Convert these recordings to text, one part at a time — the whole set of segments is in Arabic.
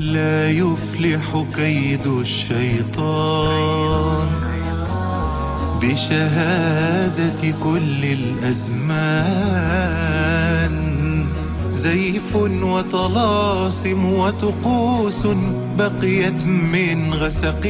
لا يفلح كيد الشيطان بشهادة كل الأزمان. زيف وطلاسم وطقوس بقيت من غسق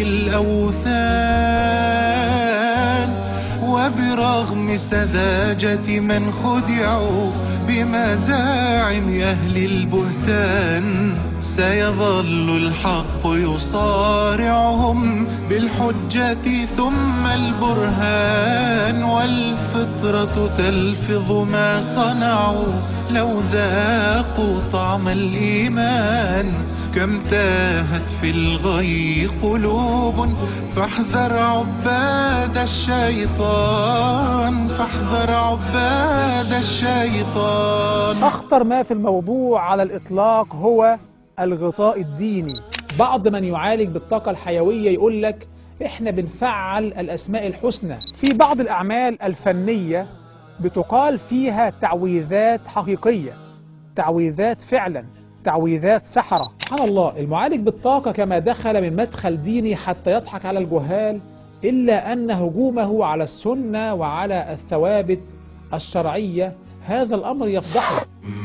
الأوثان، وبرغم سذاجة من خدعوا بمزاعم أهل البهتان، سيظل الحق يصارعهم بالحجة ثم البرهان. والفطرة تلفظ ما صنعوا لو ذاقوا طعم الإيمان. كم تاهت في الغي قلوب فاحذر عباد الشيطان، فاحذر عباد الشيطان. أخطر ما في الموضوع على الإطلاق هو الغطاء الديني. بعض من يعالج بالطاقة الحيوية يقول لك إحنا بنفعل الأسماء الحسنى. في بعض الأعمال الفنية بتقال فيها تعويذات حقيقية، تعويذات فعلا، تعويذات سحرة. سبحان الله، المعالج بالطاقة كما دخل من مدخل ديني حتى يضحك على الجهال، إلا أن هجومه على السنة وعلى الثوابت الشرعية هذا الأمر يفضحه.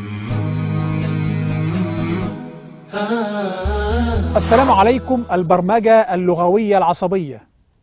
السلام عليكم. البرمجة اللغوية العصبية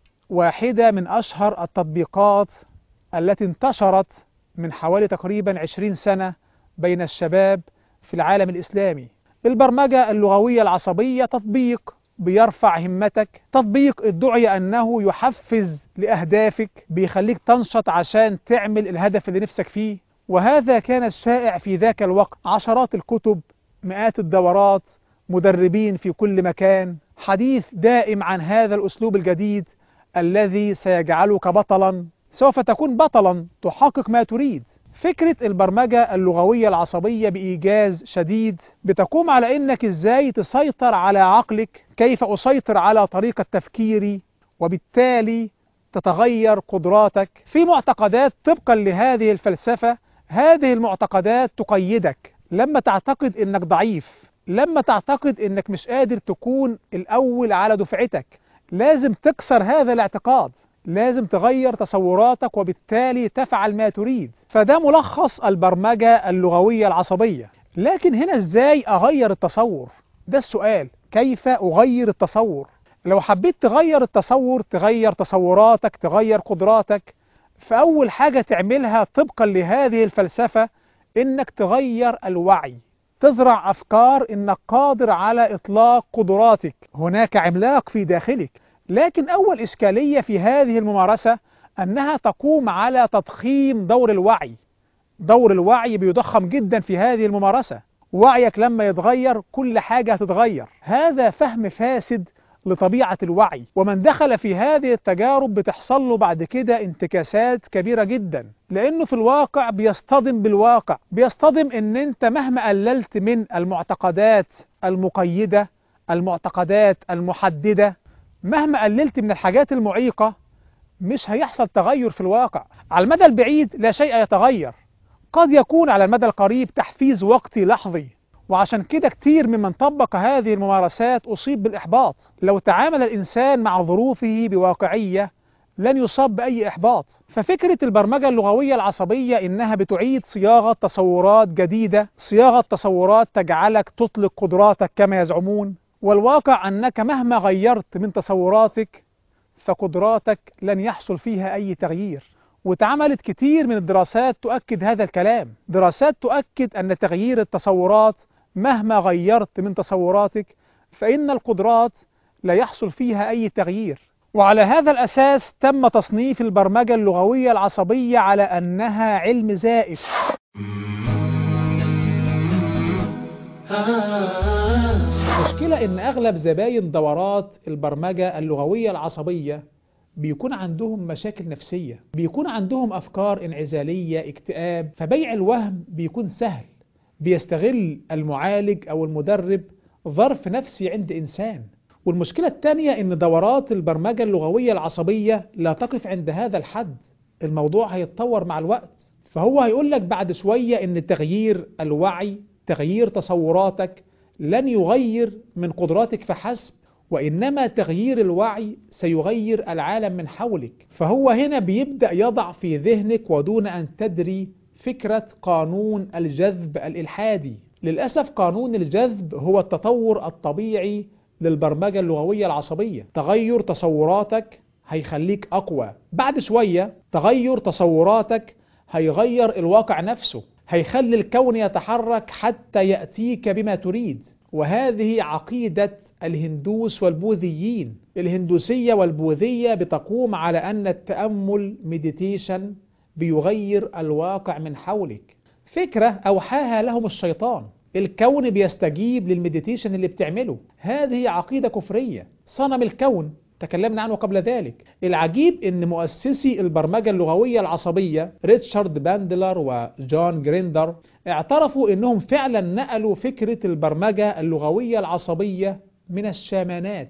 واحدة من أشهر التطبيقات التي انتشرت من حوالي تقريبا 20 سنة بين الشباب في العالم الإسلامي. البرمجة اللغوية العصبية تطبيق بيرفع همتك، تطبيق ادعي أنه يحفز لأهدافك، بيخليك تنشط عشان تعمل الهدف اللي نفسك فيه. وهذا كان الشائع في ذاك الوقت، عشرات الكتب، مئات الدورات، مدربين في كل مكان، حديث دائم عن هذا الأسلوب الجديد الذي سيجعلك بطلا، سوف تكون بطلا تحقق ما تريد. فكرة البرمجة اللغوية العصبية بإيجاز شديد بتقوم على إنك إزاي تسيطر على عقلك، كيف أسيطر على طريقة تفكيري، وبالتالي تتغير قدراتك في معتقدات طبقا لهذه الفلسفة. هذه المعتقدات تقيدك لما تعتقد إنك ضعيف، لما تعتقد إنك مش قادر تكون الأول على دفعتك. لازم تكسر هذا الاعتقاد، لازم تغير تصوراتك وبالتالي تفعل ما تريد. فده ملخص البرمجة اللغوية العصبية. لكن هنا ازاي اغير التصور؟ ده السؤال، كيف اغير التصور؟ لو حبيت تغير التصور، تغير تصوراتك، تغير قدراتك، فأول حاجة تعملها طبقا لهذه الفلسفة انك تغير الوعي، تزرع افكار انك قادر على اطلاق قدراتك، هناك عملاق في داخلك. لكن أول إشكالية في هذه الممارسة أنها تقوم على تضخيم دور الوعي. دور الوعي بيضخم جدا في هذه الممارسة. وعيك لما يتغير كل حاجة هتتغير. هذا فهم فاسد لطبيعة الوعي، ومن دخل في هذه التجارب بتحصل له بعد كده انتكاسات كبيرة جدا، لأنه في الواقع بيصطدم بالواقع، بيصطدم إن أنت مهما قللت من المعتقدات المقيدة، المعتقدات المحددة، مهما قللت من الحاجات المعيقة، مش هيحصل تغير في الواقع. على المدى البعيد لا شيء يتغير، قد يكون على المدى القريب تحفيز وقتي لحظي. وعشان كده كتير ممن طبق هذه الممارسات أصيب بالإحباط. لو تعامل الإنسان مع ظروفه بواقعية لن يصاب بأي إحباط. ففكرة البرمجة اللغوية العصبية إنها بتعيد صياغة تصورات جديدة، صياغة تصورات تجعلك تطلق قدراتك كما يزعمون، والواقع أنك مهما غيرت من تصوراتك فقدراتك لن يحصل فيها أي تغيير. واتعملت كتير من الدراسات تؤكد هذا الكلام، دراسات تؤكد أن تغيير التصورات مهما غيرت من تصوراتك فإن القدرات لا يحصل فيها أي تغيير. وعلى هذا الأساس تم تصنيف البرمجة اللغوية العصبية على أنها علم زائف. المشكلة إن أغلب زباين دورات البرمجة اللغوية العصبية بيكون عندهم مشاكل نفسية، بيكون عندهم أفكار انعزالية، اكتئاب، فبيع الوهم بيكون سهل. بيستغل المعالج أو المدرب ظرف نفسي عند إنسان. والمشكلة الثانية إن دورات البرمجة اللغوية العصبية لا تقف عند هذا الحد، الموضوع هيتطور مع الوقت. فهو هيقول لك بعد شوية إن تغيير الوعي، تغيير تصوراتك، لن يغير من قدراتك فحسب، وإنما تغيير الوعي سيغير العالم من حولك. فهو هنا بيبدأ يضع في ذهنك ودون أن تدري فكرة قانون الجذب الإلحادي. للأسف قانون الجذب هو التطور الطبيعي للبرمجة اللغوية العصبية. تغير تصوراتك هيخليك أقوى، بعد شوية تغير تصوراتك هيغير الواقع نفسه، هيخلي الكون يتحرك حتى يأتيك بما تريد. وهذه عقيدة الهندوس والبوذيين. الهندوسية والبوذية بتقوم على أن التأمل مديتيشن بيغير الواقع من حولك. فكرة أوحاها لهم الشيطان، الكون بيستجيب للمديتيشن اللي بتعمله. هذه عقيدة كفرية. صنم الكون تكلمنا عنه قبل ذلك. العجيب ان مؤسسي البرمجة اللغوية العصبية ريتشارد باندلر وجون جريندر اعترفوا انهم فعلا نقلوا فكرة البرمجة اللغوية العصبية من الشامانات،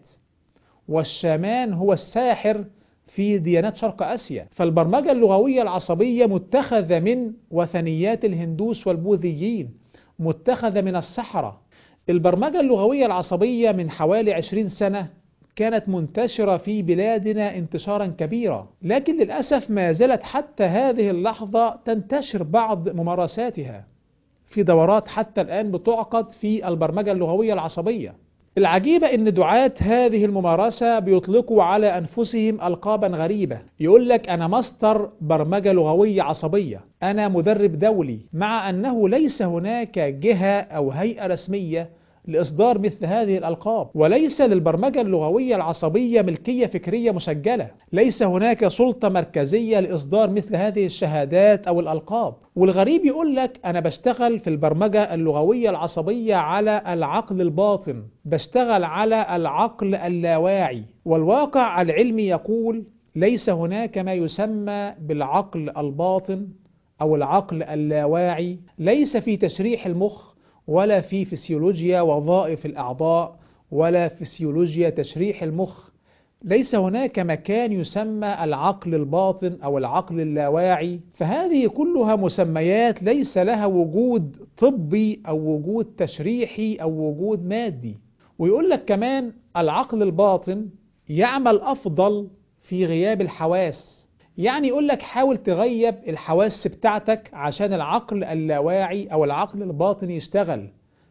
والشامان هو الساحر في ديانات شرق آسيا. فالبرمجة اللغوية العصبية متخذة من وثنيات الهندوس والبوذيين، متخذة من السحرة. البرمجة اللغوية العصبية من حوالي 20 سنة كانت منتشرة في بلادنا انتشارا كبيرا، لكن للأسف ما زالت حتى هذه اللحظة تنتشر بعض ممارساتها في دورات حتى الآن بتعقد في البرمجة اللغوية العصبية. العجيبة ان دعاة هذه الممارسة بيطلقوا على أنفسهم ألقابا غريبة. يقول لك أنا ماستر برمجة لغوية عصبية، أنا مدرب دولي، مع أنه ليس هناك جهة أو هيئة رسمية لإصدار مثل هذه الألقاب، وليس للبرمجة اللغوية العصبية ملكية فكرية مسجلة، ليس هناك سلطة مركزية لإصدار مثل هذه الشهادات أو الألقاب. والغريب يقول لك أنا بشتغل في البرمجة اللغوية العصبية على العقل الباطن، بشتغل على العقل اللاواعي. والواقع العلمي يقول ليس هناك ما يسمى بالعقل الباطن أو العقل اللاواعي، ليس في تشريح المخ ولا في فسيولوجيا وظائف الأعضاء ولا فسيولوجيا تشريح المخ. ليس هناك مكان يسمى العقل الباطن أو العقل اللاواعي. فهذه كلها مسميات ليس لها وجود طبي أو وجود تشريحي أو وجود مادي. ويقول لك كمان العقل الباطن يعمل أفضل في غياب الحواس. يعني يقول لك حاول تغيب الحواس بتاعتك عشان العقل اللاواعي أو العقل الباطن يشتغل.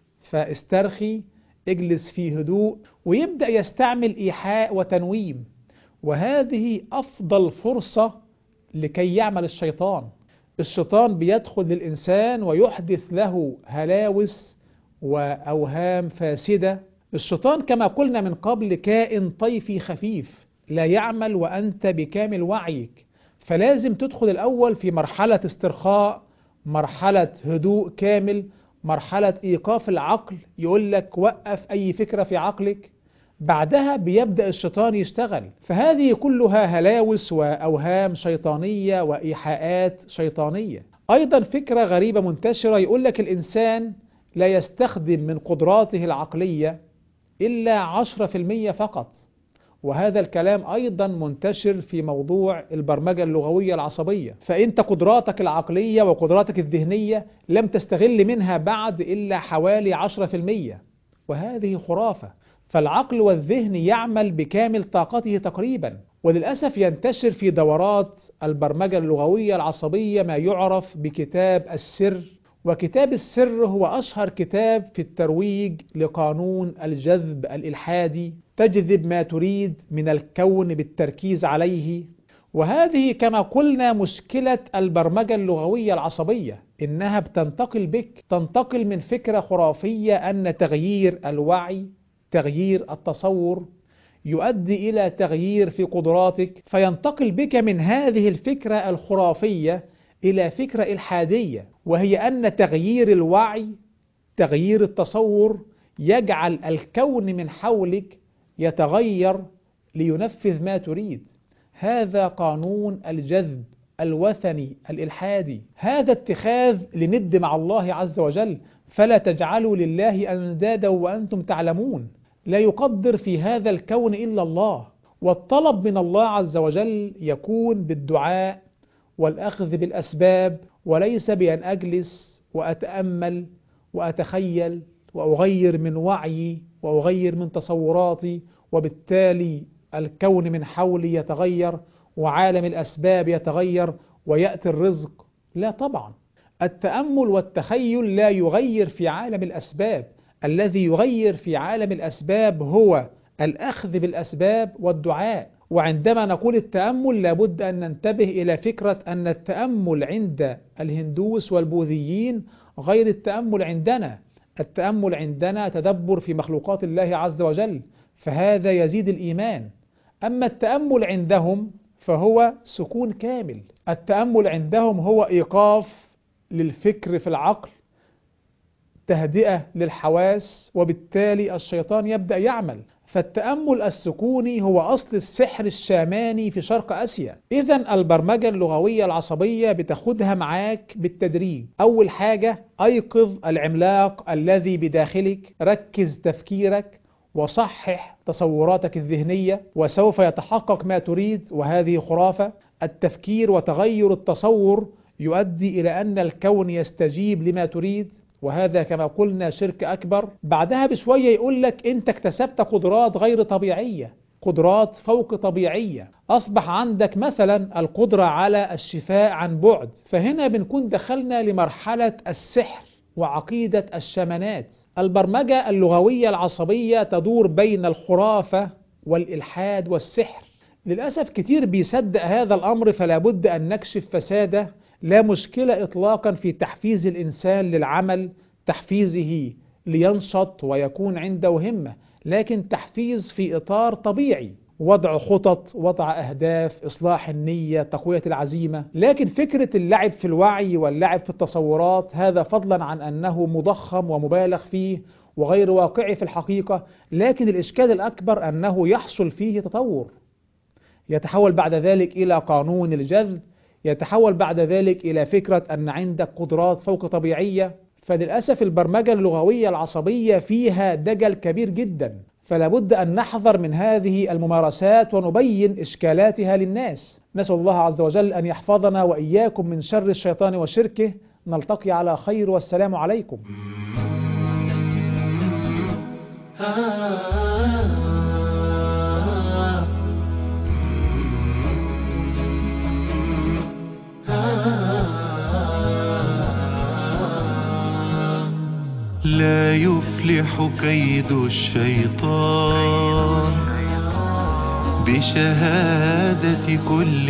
فاسترخي، اجلس في هدوء، ويبدأ يستعمل إيحاء وتنويم. وهذه أفضل فرصة لكي يعمل الشيطان. الشيطان بيدخل للإنسان ويحدث له هلاوس وأوهام فاسدة. الشيطان كما قلنا من قبل كائن طيفي خفيف لا يعمل وأنت بكامل وعيك، فلازم تدخل الأول في مرحلة استرخاء، مرحلة هدوء كامل، مرحلة إيقاف العقل. يقول لك وقف أي فكرة في عقلك، بعدها بيبدأ الشيطان يشتغل. فهذه كلها هلاوس وأوهام شيطانية وإيحاءات شيطانية. أيضا فكرة غريبة منتشرة يقول لك الإنسان لا يستخدم من قدراته العقلية إلا 10% فقط. وهذا الكلام أيضا منتشر في موضوع البرمجة اللغوية العصبية. فأنت قدراتك العقلية وقدراتك الذهنية لم تستغل منها بعد إلا حوالي 10%، وهذه خرافة. فالعقل والذهن يعمل بكامل طاقته تقريبا. وللأسف ينتشر في دورات البرمجة اللغوية العصبية ما يعرف بكتاب السر. وكتاب السر هو أشهر كتاب في الترويج لقانون الجذب الإلحادي، تجذب ما تريد من الكون بالتركيز عليه. وهذه كما قلنا مشكلة البرمجة اللغوية العصبية، إنها بتنتقل بك، تنتقل من فكرة خرافية أن تغيير الوعي، تغيير التصور يؤدي إلى تغيير في قدراتك، فينتقل بك من هذه الفكرة الخرافية إلى فكرة إلحادية، وهي أن تغيير الوعي، تغيير التصور يجعل الكون من حولك يتغير لينفذ ما تريد. هذا قانون الجذب الوثني الإلحادي، هذا اتخاذ لند مع الله عز وجل. فلا تجعلوا لله أندادا وأنتم تعلمون. لا يقدر في هذا الكون إلا الله، والطلب من الله عز وجل يكون بالدعاء والأخذ بالأسباب، وليس بأن أجلس وأتأمل وأتخيل وأغير من وعيي وأغير من تصوراتي، وبالتالي الكون من حولي يتغير وعالم الأسباب يتغير ويأتي الرزق. لا طبعا، التأمل والتخيل لا يغير في عالم الأسباب. الذي يغير في عالم الأسباب هو الأخذ بالأسباب والدعاء. وعندما نقول التأمل لابد أن ننتبه إلى فكرة أن التأمل عند الهندوس والبوذيين غير التأمل عندنا. التأمل عندنا تدبر في مخلوقات الله عز وجل، فهذا يزيد الإيمان. أما التأمل عندهم فهو سكون كامل. التأمل عندهم هو إيقاف للفكر في العقل، تهدئة للحواس، وبالتالي الشيطان يبدأ يعمل. فالتأمل السكوني هو أصل السحر الشاماني في شرق آسيا. إذن البرمجة اللغوية العصبية بتاخدها معاك بالتدريج. أول حاجة، أيقظ العملاق الذي بداخلك، ركز تفكيرك وصحح تصوراتك الذهنية وسوف يتحقق ما تريد. وهذه خرافة. التفكير وتغير التصور يؤدي إلى أن الكون يستجيب لما تريد، وهذا كما قلنا شرك أكبر. بعدها بشوية يقول لك أنت اكتسبت قدرات غير طبيعية، قدرات فوق طبيعية. أصبح عندك مثلا القدرة على الشفاء عن بعد. فهنا بنكون دخلنا لمرحلة السحر وعقيدة الشمانات. البرمجة اللغوية العصبية تدور بين الخرافة والإلحاد والسحر. للأسف كتير بيصدق هذا الأمر، فلا بد أن نكشف فساده. لا مشكلة إطلاقا في تحفيز الإنسان للعمل، تحفيزه لينشط ويكون عنده همة، لكن تحفيز في إطار طبيعي، وضع خطط، وضع أهداف، إصلاح النية، تقوية العزيمة. لكن فكرة اللعب في الوعي واللعب في التصورات هذا فضلا عن أنه مضخم ومبالغ فيه وغير واقعي في الحقيقة، لكن الإشكال الأكبر أنه يحصل فيه تطور، يتحول بعد ذلك إلى قانون الجذب، يتحول بعد ذلك إلى فكرة أن عندك قدرات فوق طبيعية. فللأسف البرمجة اللغوية العصبية فيها دجل كبير جدا، فلا بد أن نحذر من هذه الممارسات ونبين إشكالاتها للناس. نسأل الله عز وجل أن يحفظنا وإياكم من شر الشيطان وشركه. نلتقي على خير، والسلام عليكم. لا يفلح كيد الشيطان بشهادة كل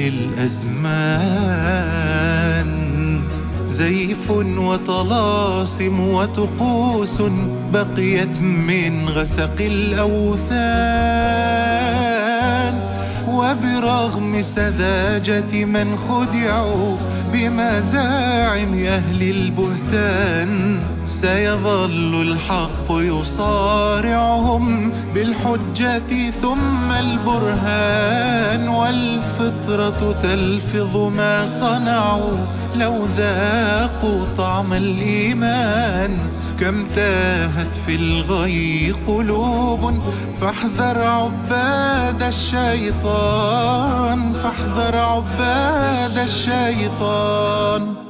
الأزمان. زيف وطلاسم وطقوس بقيت من غسق الأوثان، وبرغم سذاجة من خدعوا بمزاعم أهل البهتان، سيظل الحق يصارعهم بالحجة ثم البرهان. والفطرة تلفظ ما صنعوا لو ذاقوا طعم الإيمان. كم تاهت في الغي قلوب، فاحذر عباد الشيطان، فاحذر عباد الشيطان.